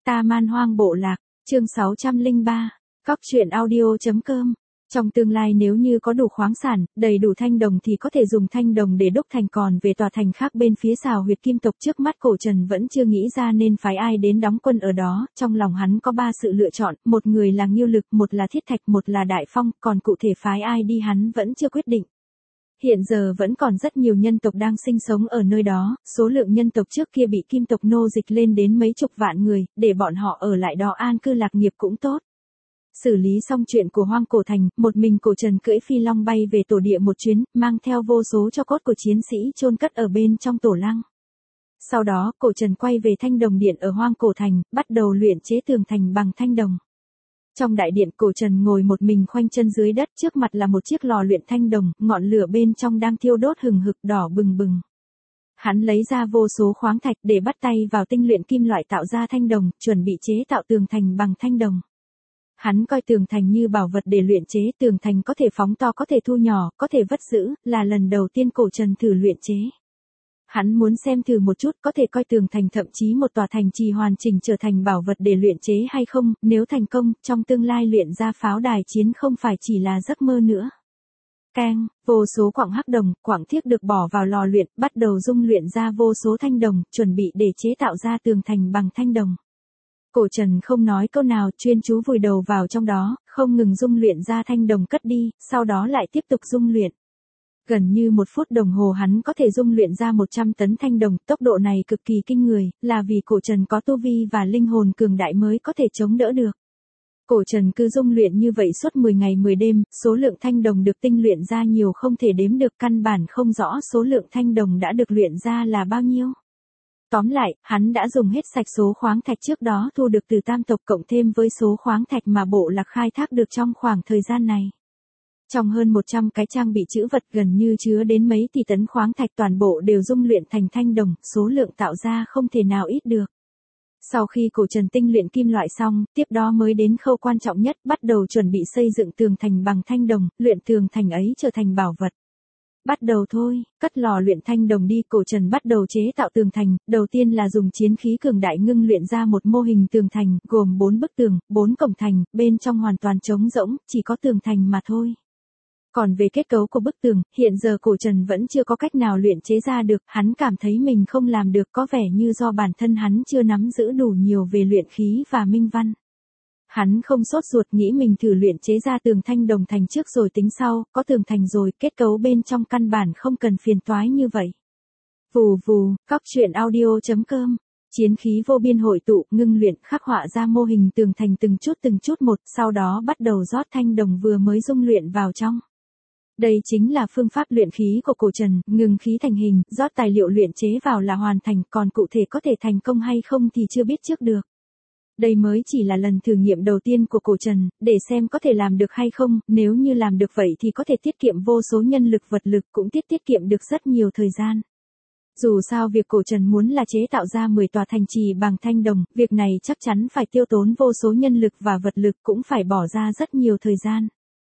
Ta Man Hoang Bộ Lạc, chương 603, Cóc truyện audio.com. Trong tương lai nếu như có đủ khoáng sản, đầy đủ thanh đồng thì có thể dùng thanh đồng để đúc thành, còn về tòa thành khác bên phía Sào Huyệt Kim tộc trước mắt Cổ Trần vẫn chưa nghĩ ra nên phái ai đến đóng quân ở đó, trong lòng hắn có 3 sự lựa chọn, một người là Ngưu Lực, một là Thiết Thạch, một là Đại Phong, còn cụ thể phái ai đi hắn vẫn chưa quyết định. Hiện giờ vẫn còn rất nhiều nhân tộc đang sinh sống ở nơi đó, số lượng nhân tộc trước kia bị Kim tộc nô dịch lên đến mấy chục vạn người, để bọn họ ở lại đó an cư lạc nghiệp cũng tốt. Xử lý xong chuyện của Hoang Cổ Thành, một mình Cổ Trần cưỡi phi long bay về tổ địa một chuyến, mang theo vô số tro cốt của chiến sĩ chôn cất ở bên trong tổ lăng. Sau đó, Cổ Trần quay về Thanh Đồng Điện ở Hoang Cổ Thành, bắt đầu luyện chế tường thành bằng thanh đồng. Trong đại điện, Cổ Trần ngồi một mình khoanh chân dưới đất, trước mặt là một chiếc lò luyện thanh đồng, ngọn lửa bên trong đang thiêu đốt hừng hực đỏ bừng bừng. Hắn lấy ra vô số khoáng thạch để bắt tay vào tinh luyện kim loại tạo ra thanh đồng, chuẩn bị chế tạo tường thành bằng thanh đồng. Hắn coi tường thành như bảo vật để luyện chế, tường thành có thể phóng to, có thể thu nhỏ, có thể vất giữ, là lần đầu tiên Cổ Trần thử luyện chế. Hắn muốn xem thử một chút có thể coi tường thành, thậm chí một tòa thành trì hoàn chỉnh trở thành bảo vật để luyện chế hay không, nếu thành công, trong tương lai luyện ra pháo đài chiến không phải chỉ là giấc mơ nữa. Keng, vô số quặng hắc đồng, quặng thiếc được bỏ vào lò luyện, bắt đầu dung luyện ra vô số thanh đồng, chuẩn bị để chế tạo ra tường thành bằng thanh đồng. Cổ Trần không nói câu nào, chuyên chú vùi đầu vào trong đó, không ngừng dung luyện ra thanh đồng cất đi, sau đó lại tiếp tục dung luyện. Gần như 1 phút đồng hồ hắn có thể dung luyện ra 100 tấn thanh đồng, tốc độ này cực kỳ kinh người, là vì Cổ Trần có tu vi và linh hồn cường đại mới có thể chống đỡ được. Cổ Trần cứ dung luyện như vậy suốt 10 ngày 10 đêm, số lượng thanh đồng được tinh luyện ra nhiều không thể đếm được, căn bản không rõ số lượng thanh đồng đã được luyện ra là bao nhiêu. Tóm lại, hắn đã dùng hết sạch số khoáng thạch trước đó thu được từ Tam tộc cộng thêm với số khoáng thạch mà bộ lạc khai thác được trong khoảng thời gian này. Trong hơn 100 cái trang bị trữ vật gần như chứa đến mấy tỷ tấn khoáng thạch, toàn bộ đều dung luyện thành thanh đồng, số lượng tạo ra không thể nào ít được. Sau khi Cổ Trần tinh luyện kim loại xong, tiếp đó mới đến khâu quan trọng nhất, bắt đầu chuẩn bị xây dựng tường thành bằng thanh đồng, luyện tường thành ấy trở thành bảo vật. Bắt đầu thôi, cất lò luyện thanh đồng đi, Cổ Trần bắt đầu chế tạo tường thành, đầu tiên là dùng chiến khí cường đại ngưng luyện ra một mô hình tường thành, gồm 4 bức tường, 4 cổng thành, bên trong hoàn toàn trống rỗng, chỉ có tường thành mà thôi. Còn về kết cấu của bức tường, hiện giờ Cổ Trần vẫn chưa có cách nào luyện chế ra được, hắn cảm thấy mình không làm được, có vẻ như do bản thân hắn chưa nắm giữ đủ nhiều về luyện khí và minh văn. Hắn không sốt ruột, nghĩ mình thử luyện chế ra tường thanh đồng thành trước rồi tính sau, có tường thành rồi, kết cấu bên trong căn bản không cần phiền toái như vậy. Vù vù, Cóc truyện audio.com. Chiến khí vô biên hội tụ, ngưng luyện, khắc họa ra mô hình tường thành từng chút một, sau đó bắt đầu rót thanh đồng vừa mới dung luyện vào trong. Đây chính là phương pháp luyện khí của Cổ Trần, ngừng khí thành hình, rót tài liệu luyện chế vào là hoàn thành, còn cụ thể có thể thành công hay không thì chưa biết trước được. Đây mới chỉ là lần thử nghiệm đầu tiên của Cổ Trần, để xem có thể làm được hay không, nếu như làm được vậy thì có thể tiết kiệm vô số nhân lực vật lực, cũng tiết kiệm được rất nhiều thời gian. Dù sao việc Cổ Trần muốn là chế tạo ra 10 tòa thành trì bằng thanh đồng, việc này chắc chắn phải tiêu tốn vô số nhân lực và vật lực, cũng phải bỏ ra rất nhiều thời gian.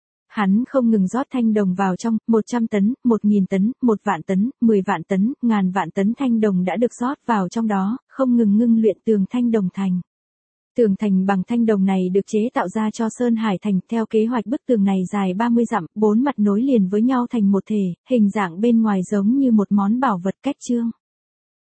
Hắn không ngừng rót thanh đồng vào trong, 100 tấn, 1000 tấn, 1 vạn tấn, 10 vạn tấn, ngàn vạn tấn thanh đồng đã được rót vào trong đó, không ngừng ngưng luyện tường thanh đồng thành. Tường thành bằng thanh đồng này được chế tạo ra cho Sơn Hải Thành, theo kế hoạch bức tường này dài 30 dặm, 4 mặt nối liền với nhau thành một thể, hình dạng bên ngoài giống như một món bảo vật cách trương.